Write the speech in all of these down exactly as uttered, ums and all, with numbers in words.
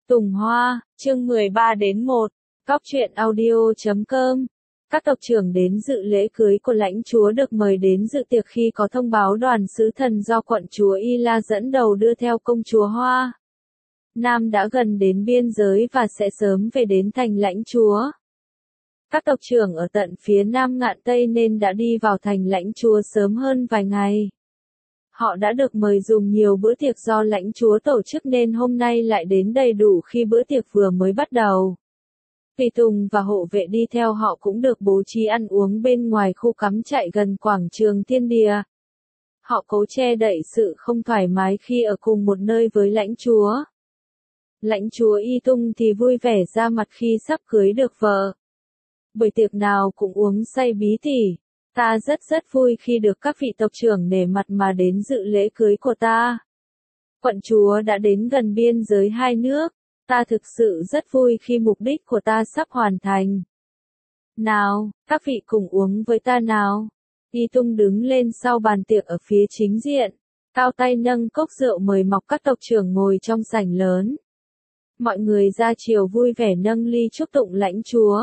Tùng Hoa, chương mười ba đến một, Cóc truyện audio chấm com. Các tộc trưởng đến dự lễ cưới của lãnh chúa được mời đến dự tiệc khi có thông báo đoàn sứ thần do quận chúa Y La dẫn đầu đưa theo công chúa Hoa Nam đã gần đến biên giới và sẽ sớm về đến thành lãnh chúa. Các tộc trưởng ở tận phía nam ngạn Tây nên đã đi vào thành lãnh chúa sớm hơn vài ngày. Họ đã được mời dùng nhiều bữa tiệc do lãnh chúa tổ chức nên hôm nay lại đến đầy đủ khi bữa tiệc vừa mới bắt đầu. Tùy tùng và hộ vệ đi theo họ cũng được bố trí ăn uống bên ngoài khu cắm trại gần quảng trường Thiên Địa. Họ cố che đậy sự không thoải mái khi ở cùng một nơi với lãnh chúa. Lãnh chúa Y Tung thì vui vẻ ra mặt khi sắp cưới được vợ. Buổi tiệc nào cũng uống say bí tỉ. Ta rất rất vui khi được các vị tộc trưởng nể mặt mà đến dự lễ cưới của ta. Quận chúa đã đến gần biên giới hai nước. Ta thực sự rất vui khi mục đích của ta sắp hoàn thành. Nào, các vị cùng uống với ta nào. Y Tung đứng lên sau bàn tiệc ở phía chính diện. Cao tay nâng cốc rượu mời mọc các tộc trưởng ngồi trong sảnh lớn. Mọi người ra chiều vui vẻ nâng ly chúc tụng lãnh chúa.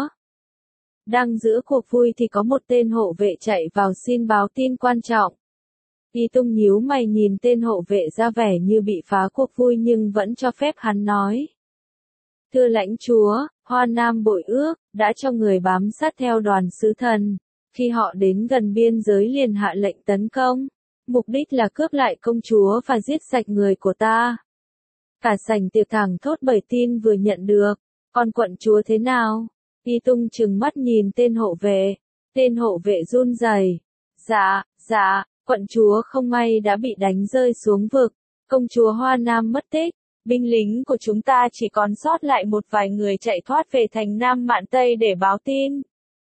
Đang giữa cuộc vui thì có một tên hộ vệ chạy vào xin báo tin quan trọng. Y Tung nhíu mày nhìn tên hộ vệ ra vẻ như bị phá cuộc vui nhưng vẫn cho phép hắn nói. Thưa lãnh chúa, Hoa Nam bội ước, đã cho người bám sát theo đoàn sứ thần. Khi họ đến gần biên giới liền hạ lệnh tấn công. Mục đích là cướp lại công chúa và giết sạch người của ta. Cả sảnh tiệc thẳng thốt bởi tin vừa nhận được. Còn quận chúa thế nào? Y Tung trừng mắt nhìn tên hộ vệ. Tên hộ vệ run rẩy. Dạ, dạ, quận chúa không may đã bị đánh rơi xuống vực. Công chúa Hoa Nam mất tích. Binh lính của chúng ta chỉ còn sót lại một vài người chạy thoát về thành Nam Mạn Tây để báo tin.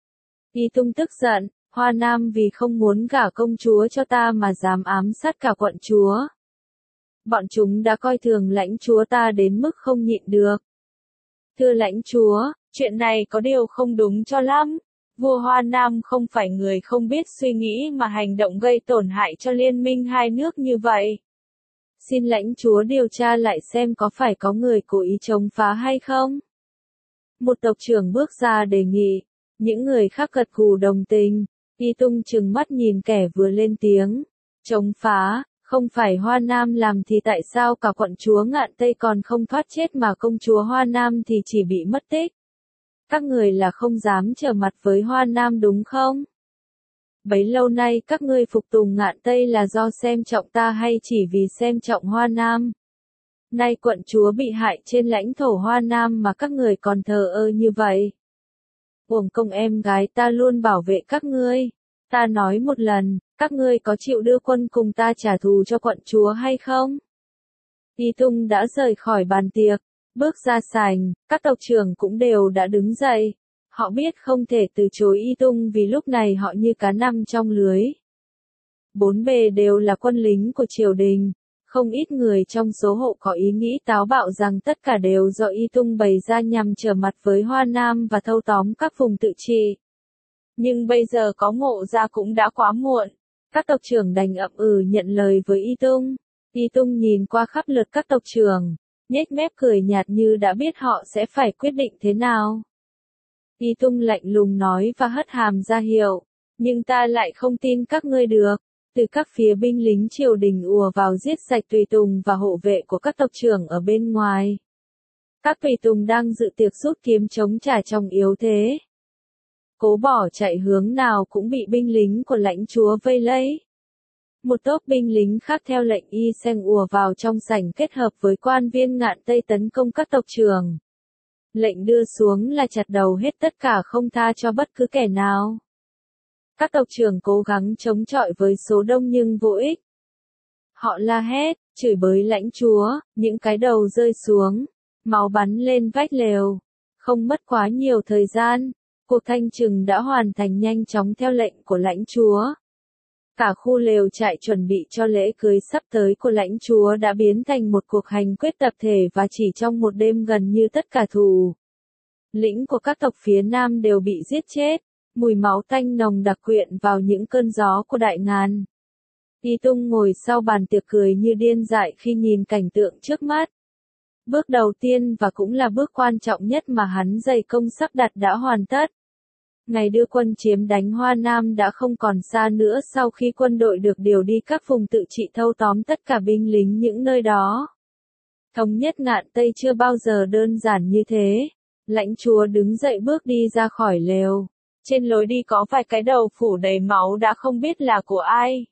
Y Tung tức giận. Hoa Nam vì không muốn gả công chúa cho ta mà dám ám sát cả quận chúa. Bọn chúng đã coi thường lãnh chúa ta đến mức không nhịn được. Thưa lãnh chúa, chuyện này có điều không đúng cho lắm. Vua Hoa Nam không phải người không biết suy nghĩ mà hành động gây tổn hại cho liên minh hai nước như vậy. Xin lãnh chúa điều tra lại xem có phải có người cố ý chống phá hay không? Một tộc trưởng bước ra đề nghị. Những người khác gật gù đồng tình. Y Tung trừng mắt nhìn kẻ vừa lên tiếng. Chống phá, không phải Hoa Nam làm thì tại sao cả quận chúa ngạn Tây còn không thoát chết mà công chúa Hoa Nam thì chỉ bị mất tích? Các người là không dám trở mặt với Hoa Nam đúng không? Bấy lâu nay các ngươi phục tùng ngạn Tây là do xem trọng ta hay chỉ vì xem trọng Hoa Nam? Nay quận chúa bị hại trên lãnh thổ Hoa Nam mà các người còn thờ ơ như vậy. Uổng công em gái ta luôn bảo vệ các ngươi. Ta nói một lần, các ngươi có chịu đưa quân cùng ta trả thù cho quận chúa hay không? Y Tung đã rời khỏi bàn tiệc, bước ra sảnh, các tộc trưởng cũng đều đã đứng dậy. Họ biết không thể từ chối Y Tung vì lúc này họ như cá nằm trong lưới. Bốn bề đều là quân lính của triều đình. Không ít người trong số họ có ý nghĩ táo bạo rằng tất cả đều do Y Tung bày ra nhằm trở mặt với Hoa Nam và thâu tóm các vùng tự trị. Nhưng bây giờ có ngộ ra cũng đã quá muộn. Các tộc trưởng đành ậm ừ nhận lời với Y Tung. Y Tung nhìn qua khắp lượt các tộc trưởng, nhếch mép cười nhạt như đã biết họ sẽ phải quyết định thế nào. Y Tung lạnh lùng nói và hất hàm ra hiệu. Nhưng ta lại không tin các ngươi được. Từ các phía binh lính triều đình ùa vào giết sạch tùy tùng và hộ vệ của các tộc trưởng ở bên ngoài. Các tùy tùng đang dự tiệc rút kiếm chống trả trong yếu thế. Cố bỏ chạy hướng nào cũng bị binh lính của lãnh chúa vây lấy. Một tốp binh lính khác theo lệnh Y Seng ùa vào trong sảnh kết hợp với quan viên ngạn Tây tấn công các tộc trưởng. Lệnh đưa xuống là chặt đầu hết tất cả không tha cho bất cứ kẻ nào. Các tộc trưởng cố gắng chống chọi với số đông nhưng vô ích. Họ la hét, chửi bới lãnh chúa, những cái đầu rơi xuống, máu bắn lên vách lều. Không mất quá nhiều thời gian, cuộc thanh trừng đã hoàn thành nhanh chóng theo lệnh của lãnh chúa. Cả khu lều trại chuẩn bị cho lễ cưới sắp tới của lãnh chúa đã biến thành một cuộc hành quyết tập thể và chỉ trong một đêm gần như tất cả thủ lĩnh của các tộc phía Nam đều bị giết chết. Mùi máu tanh nồng đặc quyện vào những cơn gió của đại ngàn. Y Tung ngồi sau bàn tiệc cười như điên dại khi nhìn cảnh tượng trước mắt. Bước đầu tiên và cũng là bước quan trọng nhất mà hắn dày công sắp đặt đã hoàn tất. Ngày đưa quân chiếm đánh Hoa Nam đã không còn xa nữa sau khi quân đội được điều đi các vùng tự trị thâu tóm tất cả binh lính những nơi đó. Thống nhất Ngạn Tây chưa bao giờ đơn giản như thế. Lãnh chúa đứng dậy bước đi ra khỏi lều. Trên lối đi có vài cái đầu phủ đầy máu đã không biết là của ai.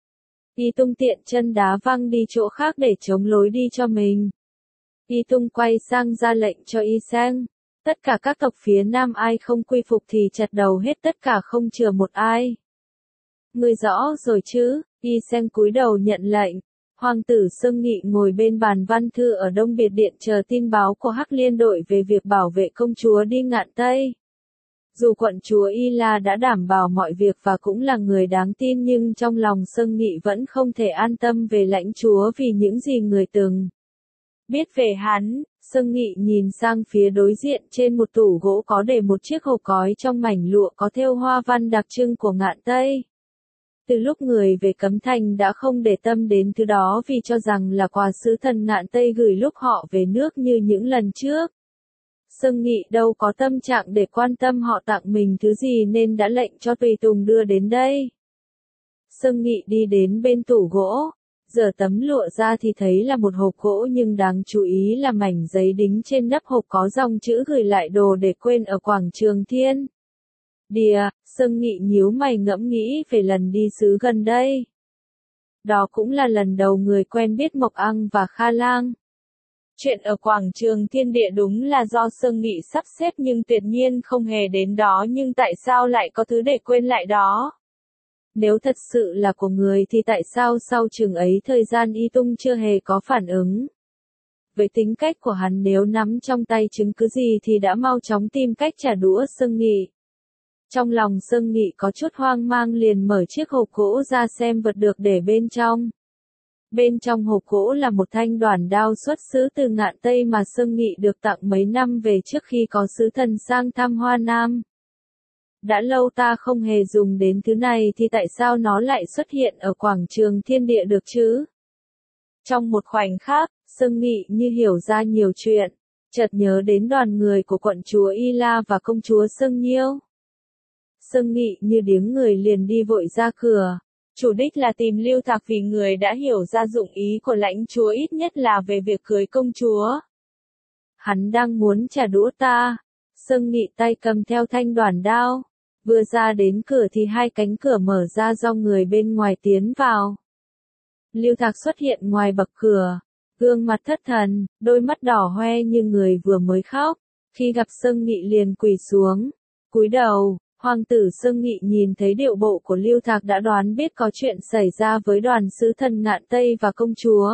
Y Tung tiện chân đá văng đi chỗ khác để chống lối đi cho mình. Y Tung quay sang ra lệnh cho Y Sang. Tất cả các tộc phía Nam ai không quy phục thì chặt đầu hết tất cả không chừa một ai. Ngươi rõ rồi chứ? Y Sang cúi đầu nhận lệnh. Hoàng tử Sương Nghị ngồi bên bàn văn thư ở Đông Biệt Điện chờ tin báo của Hắc Liên đội về việc bảo vệ công chúa đi Ngạn Tây. Dù quận chúa Y La đã đảm bảo mọi việc và cũng là người đáng tin nhưng trong lòng Sương Nghị vẫn không thể an tâm về lãnh chúa vì những gì người từng biết về hắn. Sương Nghị nhìn sang phía đối diện, trên một tủ gỗ có để một chiếc hộp cói trong mảnh lụa có thêu hoa văn đặc trưng của Ngạn Tây. Từ lúc người về Cấm Thành đã không để tâm đến thứ đó vì cho rằng là quà sứ thần Ngạn Tây gửi lúc họ về nước như những lần trước. Sương Nghị đâu có tâm trạng để quan tâm họ tặng mình thứ gì nên đã lệnh cho tùy tùng đưa đến đây. Sương Nghị đi đến bên tủ gỗ, giở tấm lụa ra thì thấy là một hộp gỗ nhưng đáng chú ý là mảnh giấy đính trên nắp hộp có dòng chữ gửi lại đồ để quên ở quảng trường Thiên Địa. Sương Nghị nhíu mày ngẫm nghĩ về lần đi sứ gần đây. Đó cũng là lần đầu người quen biết Mộc Ăng và Kha Lang. Chuyện ở quảng trường Thiên Địa đúng là do Sương Nghị sắp xếp nhưng tuyệt nhiên không hề đến đó, nhưng tại sao lại có thứ để quên lại đó? Nếu thật sự là của người thì tại sao sau chừng ấy thời gian Y Tung chưa hề có phản ứng? Với tính cách của hắn nếu nắm trong tay chứng cứ gì thì đã mau chóng tìm cách trả đũa Sương Nghị. Trong lòng Sương Nghị có chút hoang mang liền mở chiếc hộp gỗ ra xem vật được để bên trong. Bên trong hộp gỗ là một thanh đoản đao xuất xứ từ Ngạn Tây mà Sương Nghị được tặng mấy năm về trước khi có sứ thần sang thăm Hoa Nam. Đã lâu ta không hề dùng đến thứ này thì tại sao nó lại xuất hiện ở quảng trường Thiên Địa được chứ? Trong một khoảnh khắc, Sương Nghị như hiểu ra nhiều chuyện, chợt nhớ đến đoàn người của quận chúa Y La và công chúa Sương Nhiêu. Sương Nghị như điếng người liền đi vội ra cửa. Chủ đích là tìm Lưu Thạc vì người đã hiểu ra dụng ý của lãnh chúa ít nhất là về việc cưới công chúa. Hắn đang muốn trả đũa ta. Sương Nghị tay cầm theo thanh đoản đao. Vừa ra đến cửa thì hai cánh cửa mở ra do người bên ngoài tiến vào. Lưu Thạc xuất hiện ngoài bậc cửa. Gương mặt thất thần, đôi mắt đỏ hoe như người vừa mới khóc. Khi gặp Sương Nghị liền quỳ xuống, cúi đầu. Hoàng tử Sương Nghị nhìn thấy điệu bộ của Lưu Thạc đã đoán biết có chuyện xảy ra với đoàn sứ thần Ngạn Tây và công chúa.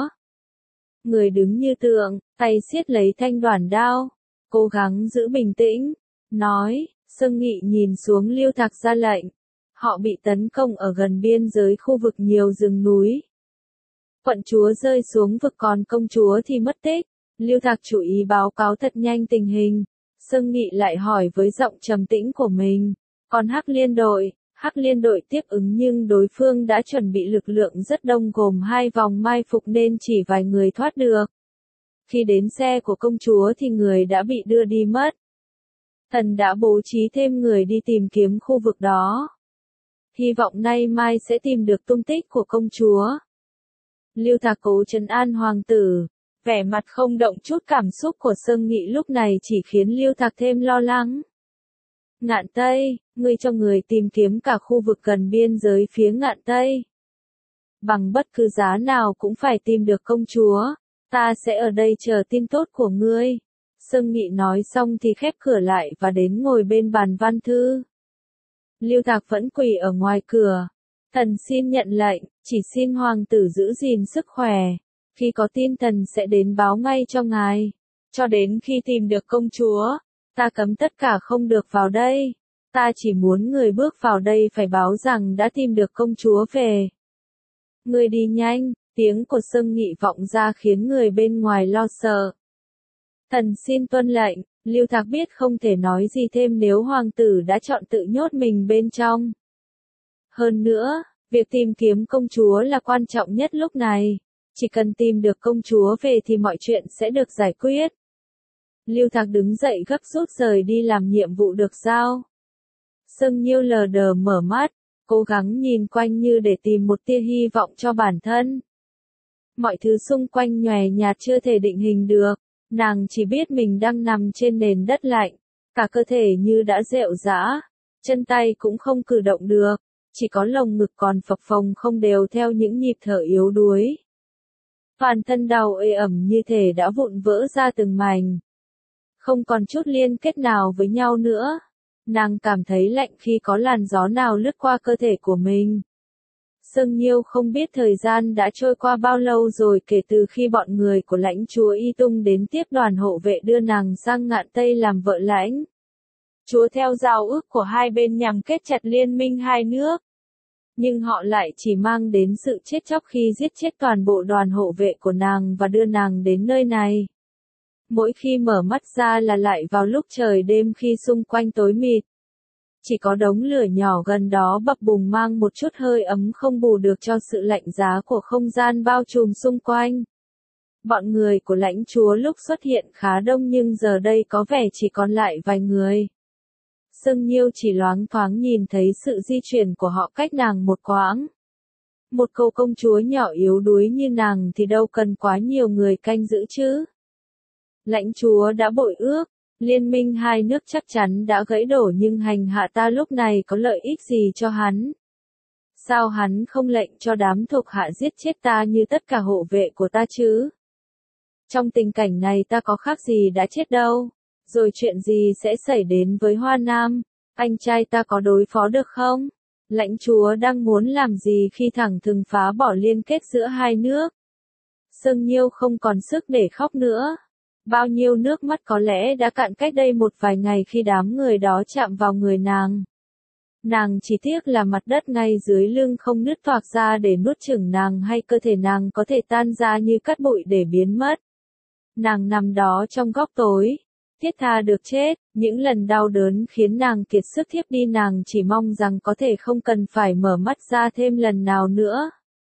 Người đứng như tượng, tay siết lấy thanh đoản đao, cố gắng giữ bình tĩnh, nói, Sương Nghị nhìn xuống Lưu Thạc ra lệnh. Họ bị tấn công ở gần biên giới khu vực nhiều rừng núi. Quận chúa rơi xuống vực còn công chúa thì mất tích. Lưu Thạc chú ý báo cáo thật nhanh tình hình. Sương Nghị lại hỏi với giọng trầm tĩnh của mình. Còn Hắc Liên đội, Hắc Liên đội tiếp ứng nhưng đối phương đã chuẩn bị lực lượng rất đông gồm hai vòng mai phục nên chỉ vài người thoát được. Khi đến xe của công chúa thì người đã bị đưa đi mất. Thần đã bố trí thêm người đi tìm kiếm khu vực đó. Hy vọng nay mai sẽ tìm được tung tích của công chúa. Lưu Thạc cố trấn an hoàng tử. Vẻ mặt không động chút cảm xúc của Sương Nghị lúc này chỉ khiến Lưu Thạc thêm lo lắng. Ngạn Tây, ngươi cho người tìm kiếm cả khu vực gần biên giới phía Ngạn Tây. Bằng bất cứ giá nào cũng phải tìm được công chúa. Ta sẽ ở đây chờ tin tốt của ngươi. Sương Nghị nói xong thì khép cửa lại và đến ngồi bên bàn văn thư. Lưu Thạc vẫn quỳ ở ngoài cửa. Thần xin nhận lệnh, chỉ xin hoàng tử giữ gìn sức khỏe. Khi có tin thần sẽ đến báo ngay cho ngài. Cho đến khi tìm được công chúa, ta cấm tất cả không được vào đây. Ta chỉ muốn người bước vào đây phải báo rằng đã tìm được công chúa về. Người đi nhanh, tiếng của Sương Nghị vọng ra khiến người bên ngoài lo sợ. Thần xin tuân lệnh, Lưu Thạc biết không thể nói gì thêm nếu hoàng tử đã chọn tự nhốt mình bên trong. Hơn nữa, việc tìm kiếm công chúa là quan trọng nhất lúc này. Chỉ cần tìm được công chúa về thì mọi chuyện sẽ được giải quyết. Lưu Thạc đứng dậy gấp rút rời đi làm nhiệm vụ được giao. Sương Nhiêu lờ đờ mở mắt, cố gắng nhìn quanh như để tìm một tia hy vọng cho bản thân. Mọi thứ xung quanh nhòe nhạt chưa thể định hình được, nàng chỉ biết mình đang nằm trên nền đất lạnh, cả cơ thể như đã rệu rã, chân tay cũng không cử động được, chỉ có lồng ngực còn phập phồng không đều theo những nhịp thở yếu đuối. Toàn thân đau ê ẩm như thể đã vụn vỡ ra từng mảnh. Không còn chút liên kết nào với nhau nữa. Nàng cảm thấy lạnh khi có làn gió nào lướt qua cơ thể của mình. Sương Nhiêu không biết thời gian đã trôi qua bao lâu rồi kể từ khi bọn người của lãnh chúa Y Tung đến tiếp đoàn hộ vệ đưa nàng sang Ngạn Tây làm vợ lãnh chúa theo giao ước của hai bên nhằm kết chặt liên minh hai nước. Nhưng họ lại chỉ mang đến sự chết chóc khi giết chết toàn bộ đoàn hộ vệ của nàng và đưa nàng đến nơi này. Mỗi khi mở mắt ra là lại vào lúc trời đêm khi xung quanh tối mịt. Chỉ có đống lửa nhỏ gần đó bập bùng mang một chút hơi ấm không bù được cho sự lạnh giá của không gian bao trùm xung quanh. Bọn người của lãnh chúa lúc xuất hiện khá đông nhưng giờ đây có vẻ chỉ còn lại vài người. Sương Nhiêu chỉ loáng thoáng nhìn thấy sự di chuyển của họ cách nàng một quãng. Một cô công chúa nhỏ yếu đuối như nàng thì đâu cần quá nhiều người canh giữ chứ. Lãnh chúa đã bội ước, liên minh hai nước chắc chắn đã gãy đổ nhưng hành hạ ta lúc này có lợi ích gì cho hắn? Sao hắn không lệnh cho đám thuộc hạ giết chết ta như tất cả hộ vệ của ta chứ? Trong tình cảnh này ta có khác gì đã chết đâu, rồi chuyện gì sẽ xảy đến với Hoa Nam, anh trai ta có đối phó được không? Lãnh chúa đang muốn làm gì khi thẳng thừng phá bỏ liên kết giữa hai nước? Sương Nhiêu không còn sức để khóc nữa. Bao nhiêu nước mắt có lẽ đã cạn cách đây một vài ngày khi đám người đó chạm vào người nàng. Nàng chỉ tiếc là mặt đất ngay dưới lưng không nứt toạc ra để nuốt chửng nàng hay cơ thể nàng có thể tan ra như cát bụi để biến mất. Nàng nằm đó trong góc tối, thiết tha được chết, những lần đau đớn khiến nàng kiệt sức thiếp đi, nàng chỉ mong rằng có thể không cần phải mở mắt ra thêm lần nào nữa.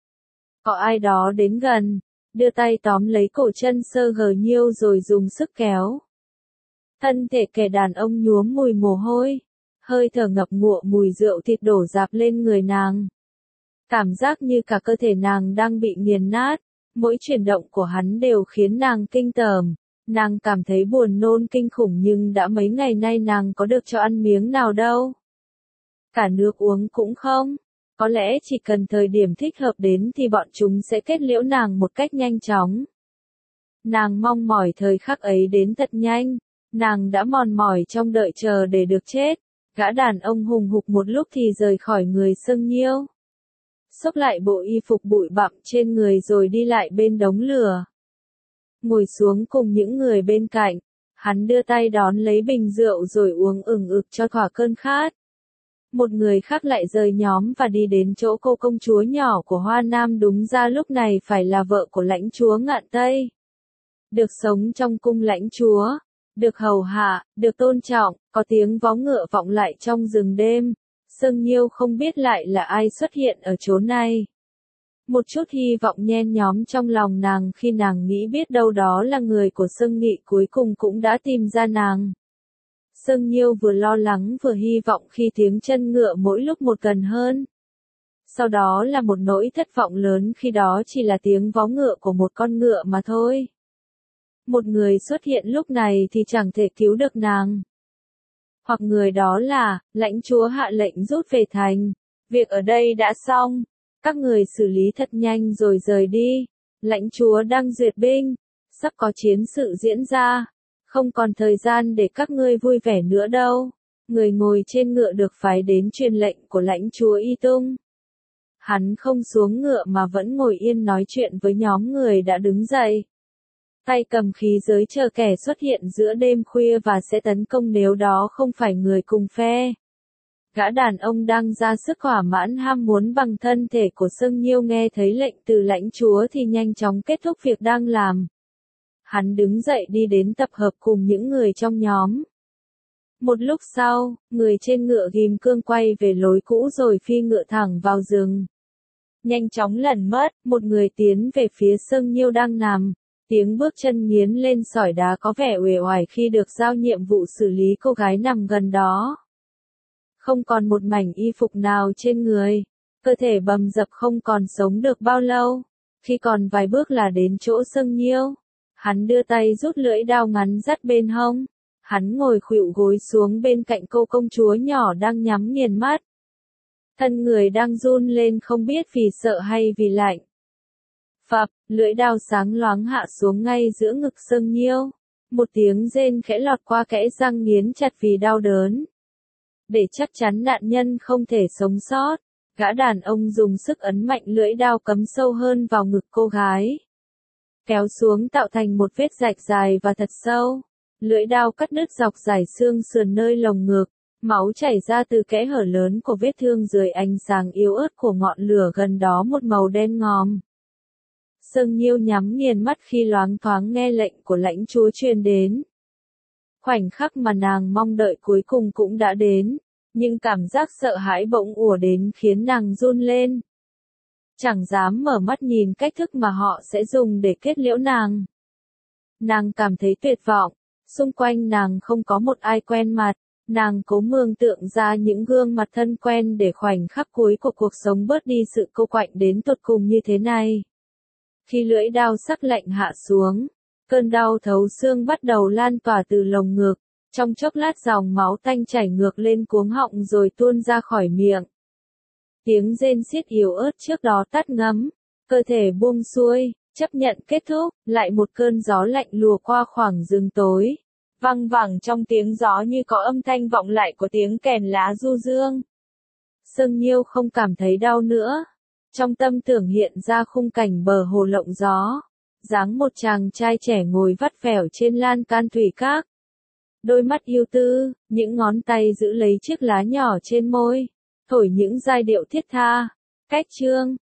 Có ai đó đến gần, đưa tay tóm lấy cổ chân Sơ Hờ Nhiêu rồi dùng sức kéo. Thân thể kẻ đàn ông nhuốm mùi mồ hôi, hơi thở ngập ngụa mùi rượu thịt đổ rạp lên người nàng. Cảm giác như cả cơ thể nàng đang bị nghiền nát, mỗi chuyển động của hắn đều khiến nàng kinh tởm. Nàng cảm thấy buồn nôn kinh khủng nhưng đã mấy ngày nay nàng có được cho ăn miếng nào đâu. Cả nước uống cũng không. Có lẽ chỉ cần thời điểm thích hợp đến thì bọn chúng sẽ kết liễu nàng một cách nhanh chóng. Nàng mong mỏi thời khắc ấy đến thật nhanh. Nàng đã mòn mỏi trong đợi chờ để được chết. Gã đàn ông hùng hục một lúc thì rời khỏi người Sương Nhiêu. Xốc lại bộ y phục bụi bặm trên người rồi đi lại bên đống lửa. Ngồi xuống cùng những người bên cạnh. Hắn đưa tay đón lấy bình rượu rồi uống ừng ực cho thỏa cơn khát. Một người khác lại rời nhóm và đi đến chỗ cô công chúa nhỏ của Hoa Nam, đúng ra lúc này phải là vợ của lãnh chúa Ngạn Tây. Được sống trong cung lãnh chúa, được hầu hạ, được tôn trọng, có tiếng vó ngựa vọng lại trong rừng đêm. Sương Nhiêu không biết lại là ai xuất hiện ở chỗ này. Một chút hy vọng nhen nhóm trong lòng nàng khi nàng nghĩ biết đâu đó là người của Sương Nghị cuối cùng cũng đã tìm ra nàng. Sương Nhiêu vừa lo lắng vừa hy vọng khi tiếng chân ngựa mỗi lúc một gần hơn. Sau đó là một nỗi thất vọng lớn khi đó chỉ là tiếng vó ngựa của một con ngựa mà thôi. Một người xuất hiện lúc này thì chẳng thể cứu được nàng. Hoặc người đó là, lãnh chúa hạ lệnh rút về thành. Việc ở đây đã xong. Các người xử lý thật nhanh rồi rời đi. Lãnh chúa đang duyệt binh. Sắp có chiến sự diễn ra. Không còn thời gian để các ngươi vui vẻ nữa đâu. Người ngồi trên ngựa được phái đến truyền lệnh của lãnh chúa Y Tung. Hắn không xuống ngựa mà vẫn ngồi yên nói chuyện với nhóm người đã đứng dậy. Tay cầm khí giới chờ kẻ xuất hiện giữa đêm khuya và sẽ tấn công nếu đó không phải người cùng phe. Gã đàn ông đang ra sức thỏa mãn ham muốn bằng thân thể của Sương Nhiêu nghe thấy lệnh từ lãnh chúa thì nhanh chóng kết thúc việc đang làm. Hắn đứng dậy đi đến tập hợp cùng những người trong nhóm. Một lúc sau, người trên ngựa ghim cương quay về lối cũ rồi phi ngựa thẳng vào rừng. nhanh chóng lẩn mất, một người tiến về phía Sương Nhiêu đang nằm. Tiếng bước chân nghiến lên sỏi đá có vẻ uể oải khi được giao nhiệm vụ xử lý cô gái nằm gần đó. Không còn một mảnh y phục nào trên người, cơ thể bầm dập không còn sống được bao lâu. Khi còn vài bước là đến chỗ Sương Nhiêu, hắn đưa tay rút lưỡi dao ngắn dắt bên hông. Hắn ngồi khuỵu gối xuống bên cạnh cô công chúa nhỏ đang nhắm nghiền mắt. Thân người đang run lên không biết vì sợ hay vì lạnh. Phập, lưỡi dao sáng loáng hạ xuống ngay giữa ngực Sương Nhiêu. Một tiếng rên khẽ lọt qua kẽ răng nghiến chặt vì đau đớn. Để chắc chắn nạn nhân không thể sống sót, gã đàn ông dùng sức ấn mạnh lưỡi dao cắm sâu hơn vào ngực cô gái. Kéo xuống tạo thành một vết rạch dài và thật sâu. Lưỡi dao cắt đứt dọc dải xương sườn nơi lồng ngực. Máu chảy ra từ kẽ hở lớn của vết thương dưới ánh sáng yếu ớt của ngọn lửa gần đó một màu đen ngòm. Sương Nhiêu nhắm nghiền mắt khi loáng thoáng nghe lệnh của lãnh chúa truyền đến. Khoảnh khắc mà nàng mong đợi cuối cùng cũng đã đến, nhưng cảm giác sợ hãi bỗng ùa đến khiến nàng run lên. Chẳng dám mở mắt nhìn cách thức mà họ sẽ dùng để kết liễu nàng. Nàng cảm thấy tuyệt vọng, xung quanh nàng không có một ai quen mặt. Nàng cố mường tượng ra những gương mặt thân quen để khoảnh khắc cuối của cuộc sống bớt đi sự cô quạnh đến tột cùng như thế này. Khi lưỡi dao sắc lạnh hạ xuống, cơn đau thấu xương bắt đầu lan tỏa từ lồng ngực, trong chốc lát dòng máu tanh chảy ngược lên cuống họng rồi tuôn ra khỏi miệng. Tiếng rên xiết yếu ớt trước đó tắt ngấm, cơ thể buông xuôi, chấp nhận kết thúc, lại một cơn gió lạnh lùa qua khoảng rừng tối. Văng vẳng trong tiếng gió như có âm thanh vọng lại của tiếng kèn lá du dương. Sương Nhiêu không cảm thấy đau nữa. Trong tâm tưởng hiện ra khung cảnh bờ hồ lộng gió. Dáng một chàng trai trẻ ngồi vắt vẻo trên lan can thủy cát. Đôi mắt yêu tư, những ngón tay giữ lấy chiếc lá nhỏ trên môi. Thổi những giai điệu thiết tha. Cách chương.